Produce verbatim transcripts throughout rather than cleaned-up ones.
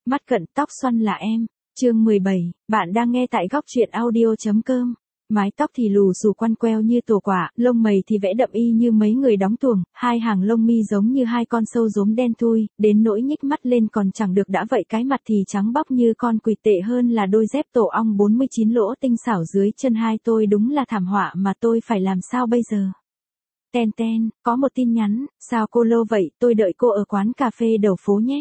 Mắt cận tóc xoăn là em. Chương mười bảy, bạn đang nghe tại góc truyện audio chấm com. Mái tóc thì lù xù quăn queo như tổ quả, lông mày thì vẽ đậm y như mấy người đóng tuồng, hai hàng lông mi giống như hai con sâu rốm đen thui, đến nỗi nhích mắt lên còn chẳng được đã vậy cái mặt thì trắng bóc như con quỳ, tệ hơn là đôi dép tổ ong bốn mươi chín lỗ tinh xảo dưới chân hai tôi đúng là thảm họa mà tôi phải làm sao bây giờ. Ten ten, có một tin nhắn, sao cô lâu vậy, tôi đợi cô ở quán cà phê đầu phố nhé.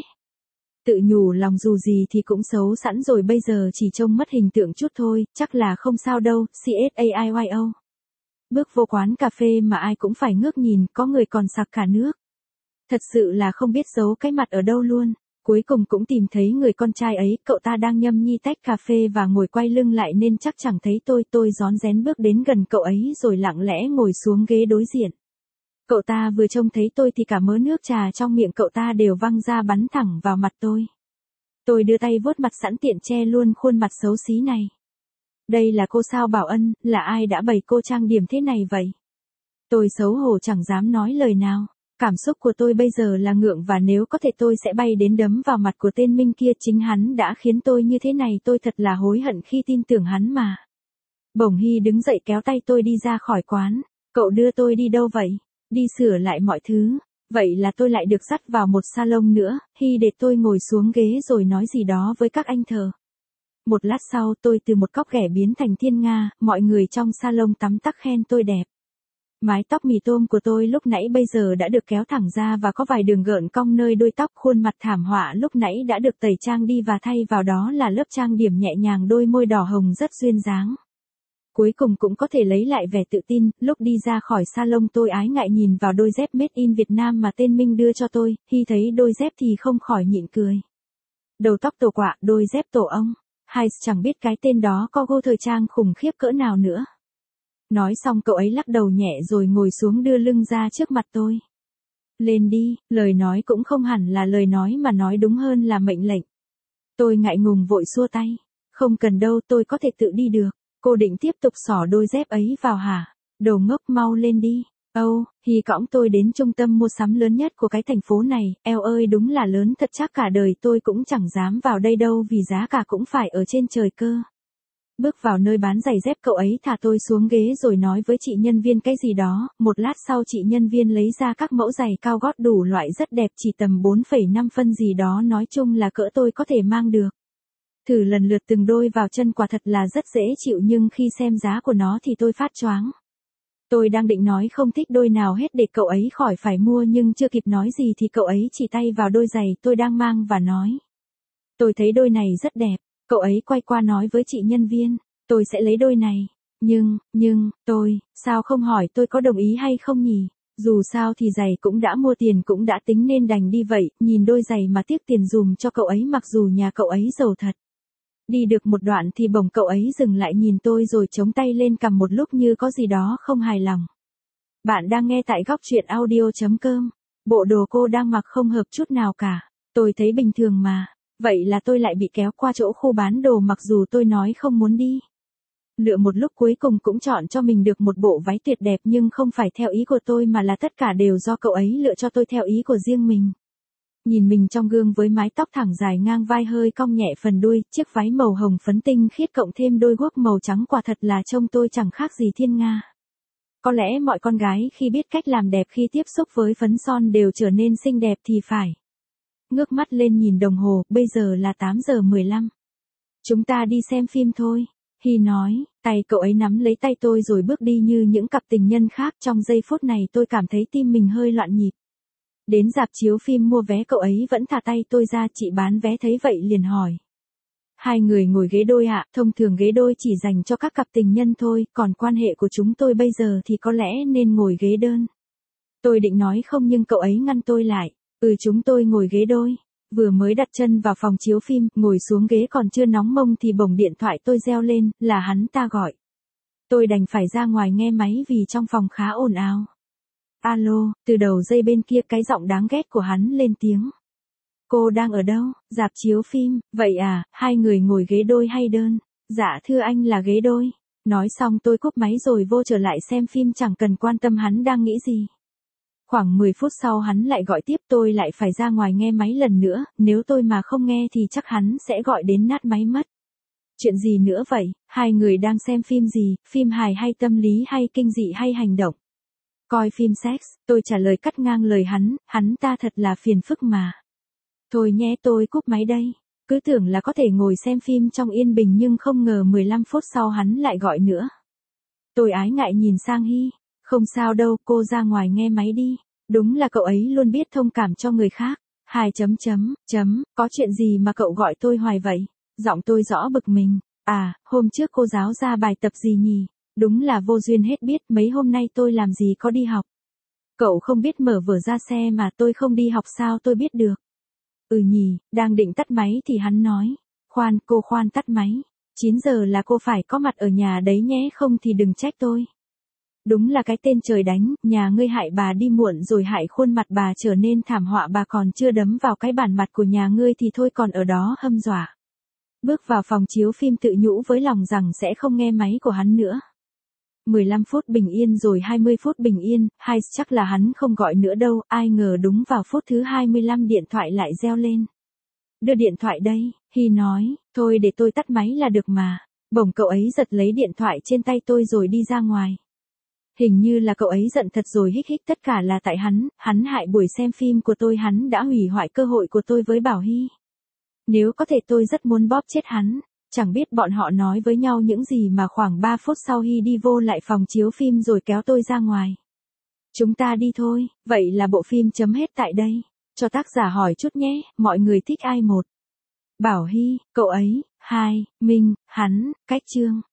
Tự nhủ lòng dù gì thì cũng xấu sẵn rồi, bây giờ chỉ trông mất hình tượng chút thôi, chắc là không sao đâu, CSAIYO. Bước vô quán cà phê mà ai cũng phải ngước nhìn, có người còn sặc cả nước. Thật sự là không biết giấu cái mặt ở đâu luôn. Cuối cùng cũng tìm thấy người con trai ấy, cậu ta đang nhâm nhi tách cà phê và ngồi quay lưng lại nên chắc chẳng thấy tôi, tôi rón rén bước đến gần cậu ấy rồi lặng lẽ ngồi xuống ghế đối diện. Cậu ta vừa trông thấy tôi thì cả mớ nước trà trong miệng cậu ta đều văng ra bắn thẳng vào mặt tôi. Tôi đưa tay vuốt mặt sẵn tiện che luôn khuôn mặt xấu xí này. Đây là cô sao Bảo Ân, là ai đã bày cô trang điểm thế này vậy? Tôi xấu hổ chẳng dám nói lời nào. Cảm xúc của tôi bây giờ là ngượng và nếu có thể tôi sẽ bay đến đấm vào mặt của tên Minh kia, chính hắn đã khiến tôi như thế này, tôi thật là hối hận khi tin tưởng hắn mà. Bổng Hy đứng dậy kéo tay tôi đi ra khỏi quán. Cậu đưa tôi đi đâu vậy? Đi sửa lại mọi thứ. Vậy là tôi lại được dắt vào một salon nữa, Hy để tôi ngồi xuống ghế rồi nói gì đó với các anh thợ. Một lát sau tôi từ một cóc ghẻ biến thành thiên nga, mọi người trong salon tắm tắc khen tôi đẹp. Mái tóc mì tôm của tôi lúc nãy bây giờ đã được kéo thẳng ra và có vài đường gợn cong nơi đuôi tóc, khuôn mặt thảm họa lúc nãy đã được tẩy trang đi và thay vào đó là lớp trang điểm nhẹ nhàng, đôi môi đỏ hồng rất duyên dáng. Cuối cùng cũng có thể lấy lại vẻ tự tin, lúc đi ra khỏi salon tôi ái ngại nhìn vào đôi dép made in Việt Nam mà tên Minh đưa cho tôi, khi thấy đôi dép thì không khỏi nhịn cười. Đầu tóc tổ quạ, đôi dép tổ ong, hay chẳng biết cái tên đó có gu thời trang khủng khiếp cỡ nào nữa. Nói xong cậu ấy lắc đầu nhẹ rồi ngồi xuống đưa lưng ra trước mặt tôi. Lên đi, lời nói cũng không hẳn là lời nói mà nói đúng hơn là mệnh lệnh. Tôi ngại ngùng vội xua tay. Không cần đâu, tôi có thể tự đi được. Cô định tiếp tục xỏ đôi dép ấy vào hả? Đồ ngốc, mau lên đi. Âu, Hy cõng tôi đến trung tâm mua sắm lớn nhất của cái thành phố này, eo ơi đúng là lớn thật, chắc cả đời tôi cũng chẳng dám vào đây đâu vì giá cả cũng phải ở trên trời cơ. Bước vào nơi bán giày dép, cậu ấy thả tôi xuống ghế rồi nói với chị nhân viên cái gì đó, một lát sau chị nhân viên lấy ra các mẫu giày cao gót đủ loại rất đẹp, chỉ tầm bốn phẩy năm phân gì đó, nói chung là cỡ tôi có thể mang được. Thử lần lượt từng đôi vào chân quả thật là rất dễ chịu nhưng khi xem giá của nó thì tôi phát choáng. Tôi đang định nói không thích đôi nào hết để cậu ấy khỏi phải mua nhưng chưa kịp nói gì thì cậu ấy chỉ tay vào đôi giày tôi đang mang và nói. Tôi thấy đôi này rất đẹp. Cậu ấy quay qua nói với chị nhân viên, tôi sẽ lấy đôi này. Nhưng, nhưng, tôi, sao không hỏi tôi có đồng ý hay không nhỉ? Dù sao thì giày cũng đã mua, tiền cũng đã tính nên đành đi vậy, nhìn đôi giày mà tiếc tiền dùm cho cậu ấy mặc dù nhà cậu ấy giàu thật. Đi được một đoạn thì bỗng cậu ấy dừng lại nhìn tôi rồi chống tay lên cằm một lúc như có gì đó không hài lòng. Bạn đang nghe tại góc truyện audio chấm com. Bộ đồ cô đang mặc không hợp chút nào cả. Tôi thấy bình thường mà. Vậy là tôi lại bị kéo qua chỗ khu bán đồ mặc dù tôi nói không muốn đi. Lựa một lúc cuối cùng cũng chọn cho mình được một bộ váy tuyệt đẹp nhưng không phải theo ý của tôi mà là tất cả đều do cậu ấy lựa cho tôi theo ý của riêng mình. Nhìn mình trong gương với mái tóc thẳng dài ngang vai hơi cong nhẹ phần đuôi, chiếc váy màu hồng phấn tinh khiết cộng thêm đôi guốc màu trắng quả thật là trông tôi chẳng khác gì thiên nga. Có lẽ mọi con gái khi biết cách làm đẹp khi tiếp xúc với phấn son đều trở nên xinh đẹp thì phải. Ngước mắt lên nhìn đồng hồ, bây giờ là tám giờ mười lăm. Chúng ta đi xem phim thôi. Hy nói, tay cậu ấy nắm lấy tay tôi rồi bước đi như những cặp tình nhân khác. Trong giây phút này tôi cảm thấy tim mình hơi loạn nhịp. Đến rạp chiếu phim mua vé cậu ấy vẫn thả tay tôi ra, chị bán vé thấy vậy liền hỏi. Hai người ngồi ghế đôi ạ, thông thường ghế đôi chỉ dành cho các cặp tình nhân thôi, còn quan hệ của chúng tôi bây giờ thì có lẽ nên ngồi ghế đơn. Tôi định nói không nhưng cậu ấy ngăn tôi lại. Ừ, chúng tôi ngồi ghế đôi. Vừa mới đặt chân vào phòng chiếu phim, ngồi xuống ghế còn chưa nóng mông thì bỗng điện thoại tôi reo lên, là hắn ta gọi. Tôi đành phải ra ngoài nghe máy vì trong phòng khá ồn ào. Alo, từ đầu dây bên kia cái giọng đáng ghét của hắn lên tiếng. Cô đang ở đâu? Rạp chiếu phim, vậy à, hai người ngồi ghế đôi hay đơn? Dạ thưa anh là ghế đôi. Nói xong tôi cúp máy rồi vô trở lại xem phim chẳng cần quan tâm hắn đang nghĩ gì. Khoảng mười phút sau hắn lại gọi tiếp, tôi lại phải ra ngoài nghe máy lần nữa, nếu tôi mà không nghe thì chắc hắn sẽ gọi đến nát máy mất. Chuyện gì nữa vậy, hai người đang xem phim gì, phim hài hay tâm lý hay kinh dị hay hành động? Coi phim sex, tôi trả lời cắt ngang lời hắn, hắn ta thật là phiền phức mà. Thôi nhé, tôi cúp máy đây. Cứ tưởng là có thể ngồi xem phim trong yên bình nhưng không ngờ mười lăm phút sau hắn lại gọi nữa. Tôi ái ngại nhìn sang Hy. Không sao đâu, cô ra ngoài nghe máy đi. Đúng là cậu ấy luôn biết thông cảm cho người khác. Hai chấm chấm, chấm, có chuyện gì mà cậu gọi tôi hoài vậy? Giọng tôi rõ bực mình. À, hôm trước cô giáo ra bài tập gì nhỉ? Đúng là vô duyên hết biết, mấy hôm nay tôi làm gì có đi học. Cậu không biết mở vở ra xe mà tôi không đi học sao tôi biết được. Ừ nhỉ, đang định tắt máy thì hắn nói. Khoan, cô khoan tắt máy. chín giờ là cô phải có mặt ở nhà đấy nhé, không thì đừng trách tôi. Đúng là cái tên trời đánh, nhà ngươi hại bà đi muộn rồi hại khuôn mặt bà trở nên thảm họa, bà còn chưa đấm vào cái bản mặt của nhà ngươi thì thôi còn ở đó hâm dọa. Bước vào phòng chiếu phim tự nhủ với lòng rằng sẽ không nghe máy của hắn nữa. mười lăm phút bình yên rồi hai mươi phút bình yên, hay chắc là hắn không gọi nữa đâu, ai ngờ đúng vào phút thứ hai mươi lăm điện thoại lại reo lên. Đưa điện thoại đây, Hy nói, thôi để tôi tắt máy là được mà. Bỗng cậu ấy giật lấy điện thoại trên tay tôi rồi đi ra ngoài. Hình như là cậu ấy giận thật rồi, hích hích, tất cả là tại hắn, hắn hại buổi xem phim của tôi, hắn đã hủy hoại cơ hội của tôi với Bảo Hy. Nếu có thể tôi rất muốn bóp chết hắn. Chẳng biết bọn họ nói với nhau những gì mà khoảng ba phút sau Hy đi vô lại phòng chiếu phim rồi kéo tôi ra ngoài. Chúng ta đi thôi, vậy là bộ phim chấm hết tại đây. Cho tác giả hỏi chút nhé, mọi người thích ai? Một, Bảo Hy, cậu ấy. Hai, Minh, hắn, cách chương.